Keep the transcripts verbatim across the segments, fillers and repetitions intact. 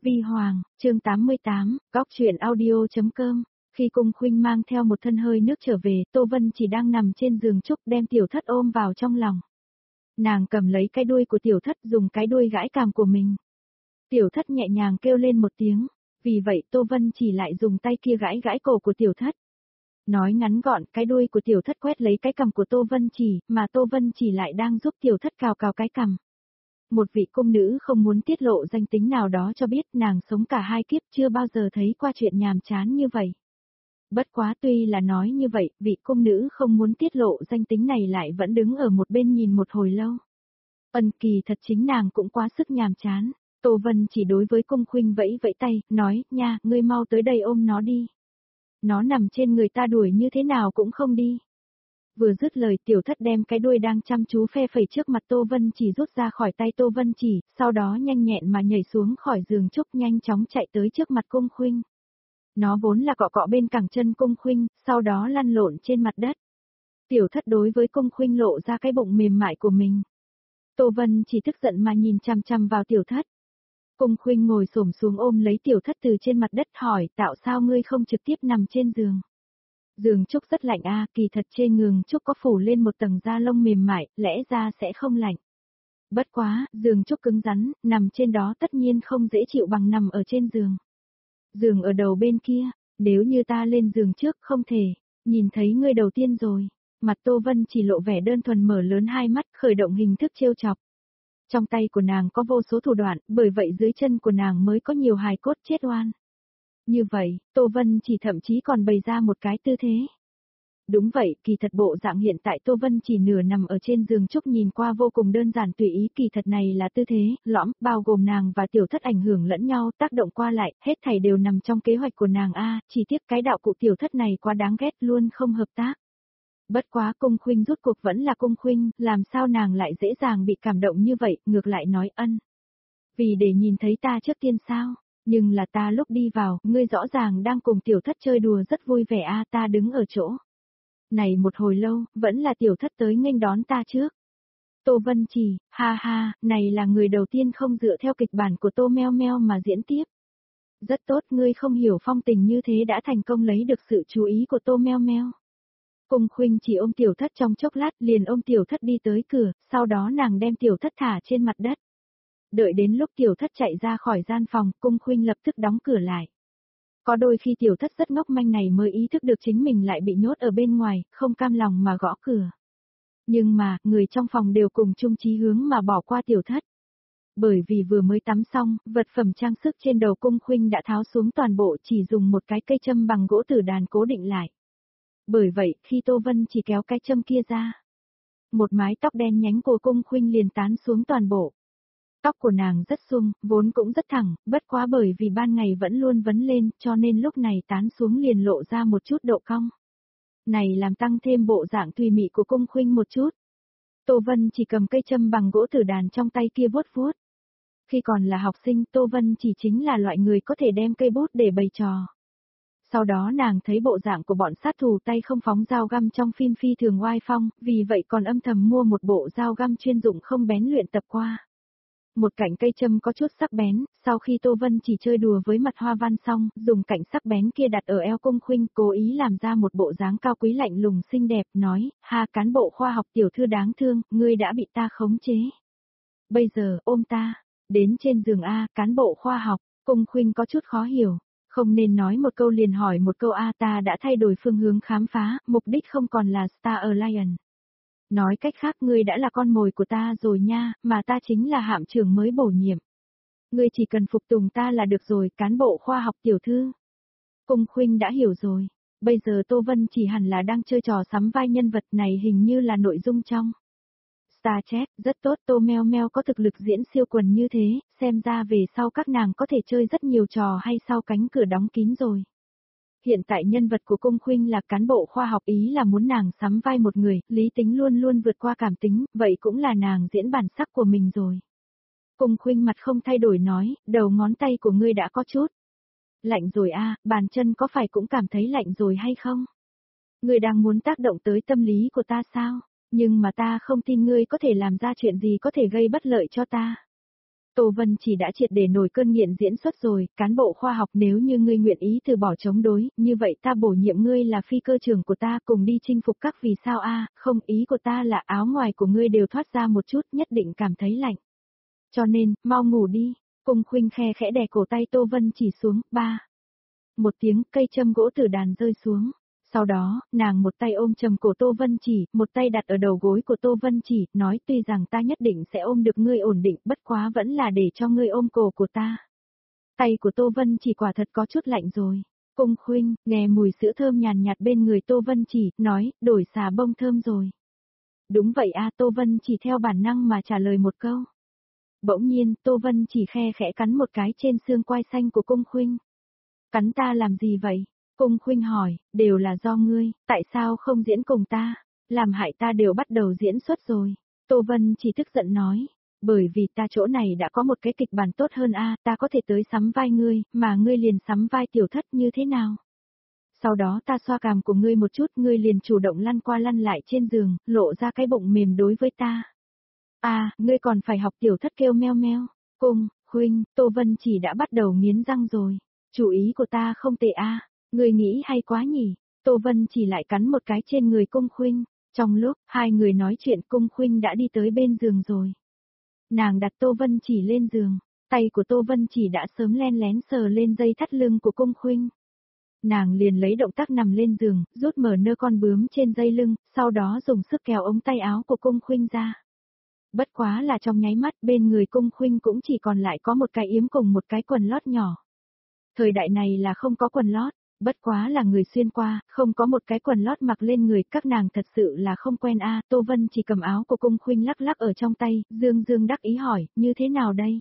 Vi Hoàng, chương tám mươi tám, góc truyện audio.com. Khi Cung Khuynh mang theo một thân hơi nước trở về, Tô Vân chỉ đang nằm trên giường trúc đem tiểu thất ôm vào trong lòng. Nàng cầm lấy cái đuôi của tiểu thất dùng cái đuôi gãi cằm của mình. Tiểu thất nhẹ nhàng kêu lên một tiếng, vì vậy Tô Vân chỉ lại dùng tay kia gãi gãi cổ của tiểu thất. Nói ngắn gọn, cái đuôi của tiểu thất quét lấy cái cằm của Tô Vân chỉ, mà Tô Vân chỉ lại đang giúp tiểu thất cào cào cái cằm. Một vị cung nữ không muốn tiết lộ danh tính nào đó cho biết nàng sống cả hai kiếp chưa bao giờ thấy qua chuyện nhàm chán như vậy. Bất quá tuy là nói như vậy, vị cung nữ không muốn tiết lộ danh tính này lại vẫn đứng ở một bên nhìn một hồi lâu. Ân kỳ thật chính nàng cũng quá sức nhàm chán. Tô Vân chỉ đối với Cung Khuynh vẫy vẫy tay, nói, nha, ngươi mau tới đây ôm nó đi. Nó nằm trên người ta đuổi như thế nào cũng không đi. Vừa dứt lời tiểu thất đem cái đuôi đang chăm chú phe phẩy trước mặt Tô Vân chỉ rút ra khỏi tay Tô Vân chỉ, sau đó nhanh nhẹn mà nhảy xuống khỏi giường trúc nhanh chóng chạy tới trước mặt Cung Khuynh. Nó vốn là cọ cọ bên cẳng chân Cung Khuynh, sau đó lăn lộn trên mặt đất. Tiểu thất đối với Cung Khuynh lộ ra cái bụng mềm mại của mình. Tô Vân chỉ tức giận mà nhìn chằm chằm vào tiểu thất. Cung Khuynh ngồi xổm xuống ôm lấy tiểu thất từ trên mặt đất hỏi, tạo sao ngươi không trực tiếp nằm trên giường. Giường trúc rất lạnh a, kỳ thật trên giường trúc có phủ lên một tầng da lông mềm mại, lẽ ra sẽ không lạnh. Bất quá, giường trúc cứng rắn, nằm trên đó tất nhiên không dễ chịu bằng nằm ở trên giường. Giường ở đầu bên kia, nếu như ta lên giường trước không thể, nhìn thấy ngươi đầu tiên rồi. Mặt Tô Vân chỉ lộ vẻ đơn thuần mở lớn hai mắt khởi động hình thức trêu chọc. Trong tay của nàng có vô số thủ đoạn, bởi vậy dưới chân của nàng mới có nhiều hài cốt chết oan. Như vậy, Tô Vân chỉ thậm chí còn bày ra một cái tư thế. Đúng vậy, kỳ thật bộ dạng hiện tại Tô Vân chỉ nửa nằm ở trên giường trúc nhìn qua vô cùng đơn giản tùy ý, kỳ thật này là tư thế, lõm, bao gồm nàng và tiểu thất ảnh hưởng lẫn nhau, tác động qua lại, hết thảy đều nằm trong kế hoạch của nàng a, chỉ tiếc cái đạo cụ tiểu thất này quá đáng ghét luôn không hợp tác. Bất quá Cung Khuynh rút cuộc vẫn là Cung Khuynh, làm sao nàng lại dễ dàng bị cảm động như vậy, ngược lại nói ân. Vì để nhìn thấy ta trước tiên sao? Nhưng là ta lúc đi vào, ngươi rõ ràng đang cùng tiểu thất chơi đùa rất vui vẻ a, ta đứng ở chỗ. Này một hồi lâu, vẫn là tiểu thất tới nghênh đón ta trước. Tô Vân chỉ, ha ha, này là người đầu tiên không dựa theo kịch bản của Tô Meo Meo mà diễn tiếp. Rất tốt, ngươi không hiểu phong tình như thế đã thành công lấy được sự chú ý của Tô Meo Meo. Cung Khuynh chỉ ôm tiểu thất trong chốc lát liền ôm tiểu thất đi tới cửa, sau đó nàng đem tiểu thất thả trên mặt đất. Đợi đến lúc tiểu thất chạy ra khỏi gian phòng, Cung Khuynh lập tức đóng cửa lại. Có đôi khi tiểu thất rất ngốc manh này mới ý thức được chính mình lại bị nhốt ở bên ngoài, không cam lòng mà gõ cửa. Nhưng mà, người trong phòng đều cùng chung chí hướng mà bỏ qua tiểu thất. Bởi vì vừa mới tắm xong, vật phẩm trang sức trên đầu Cung Khuynh đã tháo xuống toàn bộ chỉ dùng một cái cây châm bằng gỗ tử đàn cố định lại. Bởi vậy, khi Tô Vân chỉ kéo cái châm kia ra, một mái tóc đen nhánh của Cung Khuynh liền tán xuống toàn bộ. Tóc của nàng rất sung, vốn cũng rất thẳng, bất quá bởi vì ban ngày vẫn luôn vấn lên, cho nên lúc này tán xuống liền lộ ra một chút độ cong. Này làm tăng thêm bộ dạng tùy mị của Cung Khuynh một chút. Tô Vân chỉ cầm cây châm bằng gỗ tử đàn trong tay kia vuốt vuốt. Khi còn là học sinh, Tô Vân chỉ chính là loại người có thể đem cây bút để bày trò. Sau đó nàng thấy bộ dạng của bọn sát thủ tay không phóng dao găm trong phim phi thường oai phong, vì vậy còn âm thầm mua một bộ dao găm chuyên dụng không bén luyện tập qua. Một cạnh cây châm có chút sắc bén, sau khi Tô Vân chỉ chơi đùa với mặt hoa văn xong, dùng cạnh sắc bén kia đặt ở eo Cung Khuynh, cố ý làm ra một bộ dáng cao quý lạnh lùng xinh đẹp, nói, ha cán bộ khoa học tiểu thư đáng thương, ngươi đã bị ta khống chế. Bây giờ, ôm ta, đến trên giường A, cán bộ khoa học, Cung Khuynh có chút khó hiểu. Không nên nói một câu liền hỏi một câu a, ta đã thay đổi phương hướng khám phá, mục đích không còn là Star Alliance. Nói cách khác ngươi đã là con mồi của ta rồi nha, mà ta chính là hạm trưởng mới bổ nhiệm. Ngươi chỉ cần phục tùng ta là được rồi, cán bộ khoa học tiểu thư. Cung Khuynh đã hiểu rồi, bây giờ Tô Vân chỉ hẳn là đang chơi trò sắm vai nhân vật này hình như là nội dung trong Star Trek, rất tốt, Tô Meo Meo có thực lực diễn siêu quần như thế, xem ra về sau các nàng có thể chơi rất nhiều trò hay sau cánh cửa đóng kín rồi. Hiện tại nhân vật của Cung Khuynh là cán bộ khoa học, ý là muốn nàng sắm vai một người, lý tính luôn luôn vượt qua cảm tính, vậy cũng là nàng diễn bản sắc của mình rồi. Cung Khuynh mặt không thay đổi nói, đầu ngón tay của ngươi đã có chút lạnh rồi a, bàn chân có phải cũng cảm thấy lạnh rồi hay không? Ngươi đang muốn tác động tới tâm lý của ta sao? Nhưng mà ta không tin ngươi có thể làm ra chuyện gì có thể gây bất lợi cho ta. Tô Vân Chỉ đã triệt để nổi cơn nghiện diễn xuất rồi, cán bộ khoa học nếu như ngươi nguyện ý từ bỏ chống đối, như vậy ta bổ nhiệm ngươi là phi cơ trưởng của ta cùng đi chinh phục các vì sao a không ý của ta là áo ngoài của ngươi đều thoát ra một chút nhất định cảm thấy lạnh. Cho nên, mau ngủ đi, Cung Khuynh khe khẽ đè cổ tay Tô Vân Chỉ xuống, ba. Một tiếng cây châm gỗ từ đàn rơi xuống. Sau đó, nàng một tay ôm chầm cổ Tô Vân Chỉ, một tay đặt ở đầu gối của Tô Vân Chỉ, nói tuy rằng ta nhất định sẽ ôm được ngươi ổn định, bất quá vẫn là để cho ngươi ôm cổ của ta. Tay của Tô Vân Chỉ quả thật có chút lạnh rồi. Cung Khuynh, nghe mùi sữa thơm nhàn nhạt bên người Tô Vân Chỉ, nói, đổi xà bông thơm rồi. Đúng vậy a Tô Vân Chỉ theo bản năng mà trả lời một câu. Bỗng nhiên, Tô Vân Chỉ khe khẽ cắn một cái trên xương quai xanh của Cung Khuynh. Cắn ta làm gì vậy? Cung Khuynh hỏi, đều là do ngươi, tại sao không diễn cùng ta? Làm hại ta đều bắt đầu diễn xuất rồi. Tô Vân Chỉ tức giận nói, bởi vì ta chỗ này đã có một cái kịch bản tốt hơn a, ta có thể tới sắm vai ngươi, mà ngươi liền sắm vai tiểu thất như thế nào? Sau đó ta xoa cằm của ngươi một chút, ngươi liền chủ động lăn qua lăn lại trên giường, lộ ra cái bụng mềm đối với ta. À, ngươi còn phải học tiểu thất kêu meo meo. Cung Khuynh, Tô Vân Chỉ đã bắt đầu nghiến răng rồi. Chủ ý của ta không tệ a, ngươi nghĩ hay quá nhỉ? Tô Vân Chỉ lại cắn một cái trên người Cung Khuynh. Trong lúc hai người nói chuyện, Cung Khuynh đã đi tới bên giường rồi. Nàng đặt Tô Vân Chỉ lên giường, tay của Tô Vân Chỉ đã sớm len lén sờ lên dây thắt lưng của Cung Khuynh. Nàng liền lấy động tác nằm lên giường, rút mở nơ con bướm trên dây lưng, sau đó dùng sức kéo ống tay áo của Cung Khuynh ra. Bất quá là trong nháy mắt bên người Cung Khuynh cũng chỉ còn lại có một cái yếm cùng một cái quần lót nhỏ. Thời đại này là không có quần lót, bất quá là người xuyên qua, không có một cái quần lót mặc lên người, các nàng thật sự là không quen a. Tô Vân Chỉ cầm áo của Cung Khuynh lắc lắc ở trong tay, dương dương đắc ý hỏi, như thế nào đây?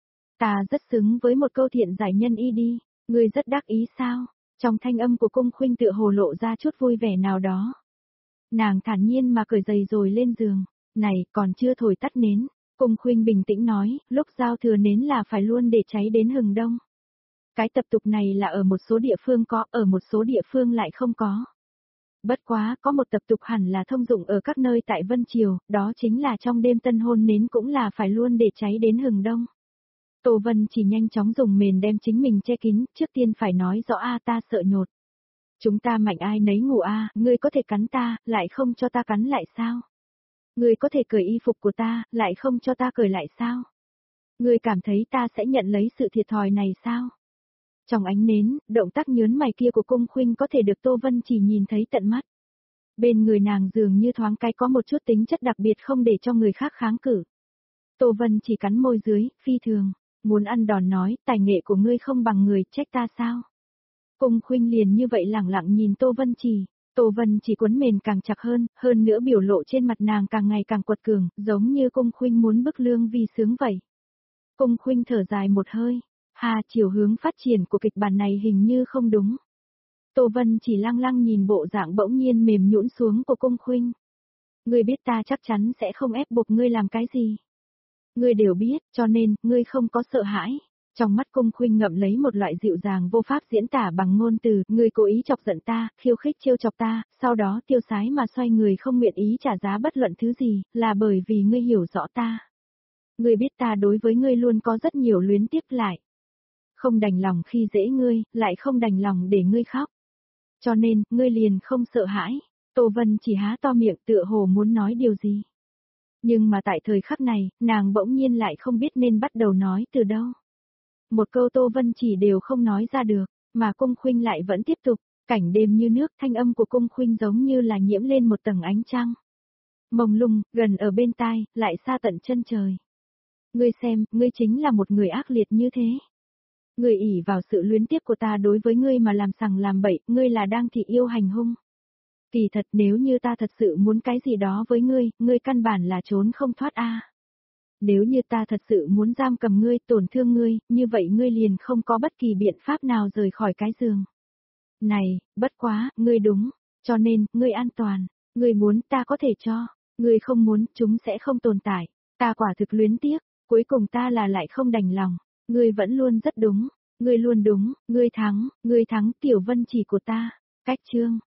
Ta rất xứng với một câu thiện giải nhân y đi, ngươi rất đắc ý sao? Trong thanh âm của Cung Khuynh tựa hồ lộ ra chút vui vẻ nào đó. Nàng thản nhiên mà cởi giày rồi lên giường. Này, còn chưa thổi tắt nến. Cung Khuynh bình tĩnh nói, lúc giao thừa nến là phải luôn để cháy đến hừng đông. Cái tập tục này là ở một số địa phương có, ở một số địa phương lại không có. Bất quá, có một tập tục hẳn là thông dụng ở các nơi tại Vân Triều, đó chính là trong đêm tân hôn nến cũng là phải luôn để cháy đến hừng đông. Tô Vân chỉ nhanh chóng dùng mền đem chính mình che kín, trước tiên phải nói rõ a ta sợ nhột. Chúng ta mạnh ai nấy ngủ a, ngươi có thể cắn ta, lại không cho ta cắn lại sao? Ngươi có thể cởi y phục của ta, lại không cho ta cởi lại sao? Ngươi cảm thấy ta sẽ nhận lấy sự thiệt thòi này sao? Trong ánh nến, động tác nhớn mày kia của Cung Khuynh có thể được Tô Vân chỉ nhìn thấy tận mắt. Bên người nàng dường như thoáng cái có một chút tính chất đặc biệt không để cho người khác kháng cự. Tô Vân chỉ cắn môi dưới, phi thường, muốn ăn đòn nói, tài nghệ của ngươi không bằng người, trách ta sao? Cung Khuynh liền như vậy lẳng lặng nhìn Tô Vân chỉ. Tô Vân chỉ cuốn mền càng chặt hơn, hơn nữa biểu lộ trên mặt nàng càng ngày càng quật cường, giống như Cung Khuynh muốn bức lương vì sướng vậy. Cung Khuynh thở dài một hơi, hà chiều hướng phát triển của kịch bản này hình như không đúng. Tô Vân chỉ lăng lăng nhìn bộ dạng bỗng nhiên mềm nhũn xuống của Cung Khuynh. Ngươi biết ta chắc chắn sẽ không ép buộc ngươi làm cái gì. Ngươi đều biết, cho nên, ngươi không có sợ hãi. Trong mắt Cung Khuynh ngậm lấy một loại dịu dàng vô pháp diễn tả bằng ngôn từ, ngươi cố ý chọc giận ta, khiêu khích trêu chọc ta, sau đó tiêu sái mà xoay người không nguyện ý trả giá bất luận thứ gì, là bởi vì ngươi hiểu rõ ta. Ngươi biết ta đối với ngươi luôn có rất nhiều luyến tiếc lại. Không đành lòng khi dễ ngươi, lại không đành lòng để ngươi khóc. Cho nên, ngươi liền không sợ hãi. Tô Vân chỉ há to miệng tựa hồ muốn nói điều gì. Nhưng mà tại thời khắc này, nàng bỗng nhiên lại không biết nên bắt đầu nói từ đâu. Một câu Tô Vân chỉ đều không nói ra được, mà Cung Khuynh lại vẫn tiếp tục, cảnh đêm như nước, thanh âm của Cung Khuynh giống như là nhiễm lên một tầng ánh trăng. Mông lung, gần ở bên tai, lại xa tận chân trời. Ngươi xem, ngươi chính là một người ác liệt như thế. Ngươi ỷ vào sự luyến tiếc của ta đối với ngươi mà làm sằng làm bậy, ngươi là đang thị yêu hành hung. Kỳ thật nếu như ta thật sự muốn cái gì đó với ngươi, ngươi căn bản là trốn không thoát a. Nếu như ta thật sự muốn giam cầm ngươi, tổn thương ngươi, như vậy ngươi liền không có bất kỳ biện pháp nào rời khỏi cái giường. Này, bất quá, ngươi đúng, cho nên, ngươi an toàn, ngươi muốn ta có thể cho, ngươi không muốn, chúng sẽ không tồn tại, ta quả thực luyến tiếc, cuối cùng ta là lại không đành lòng, ngươi vẫn luôn rất đúng, ngươi luôn đúng, ngươi thắng, ngươi thắng Tiểu Vân chỉ của ta, cách chương.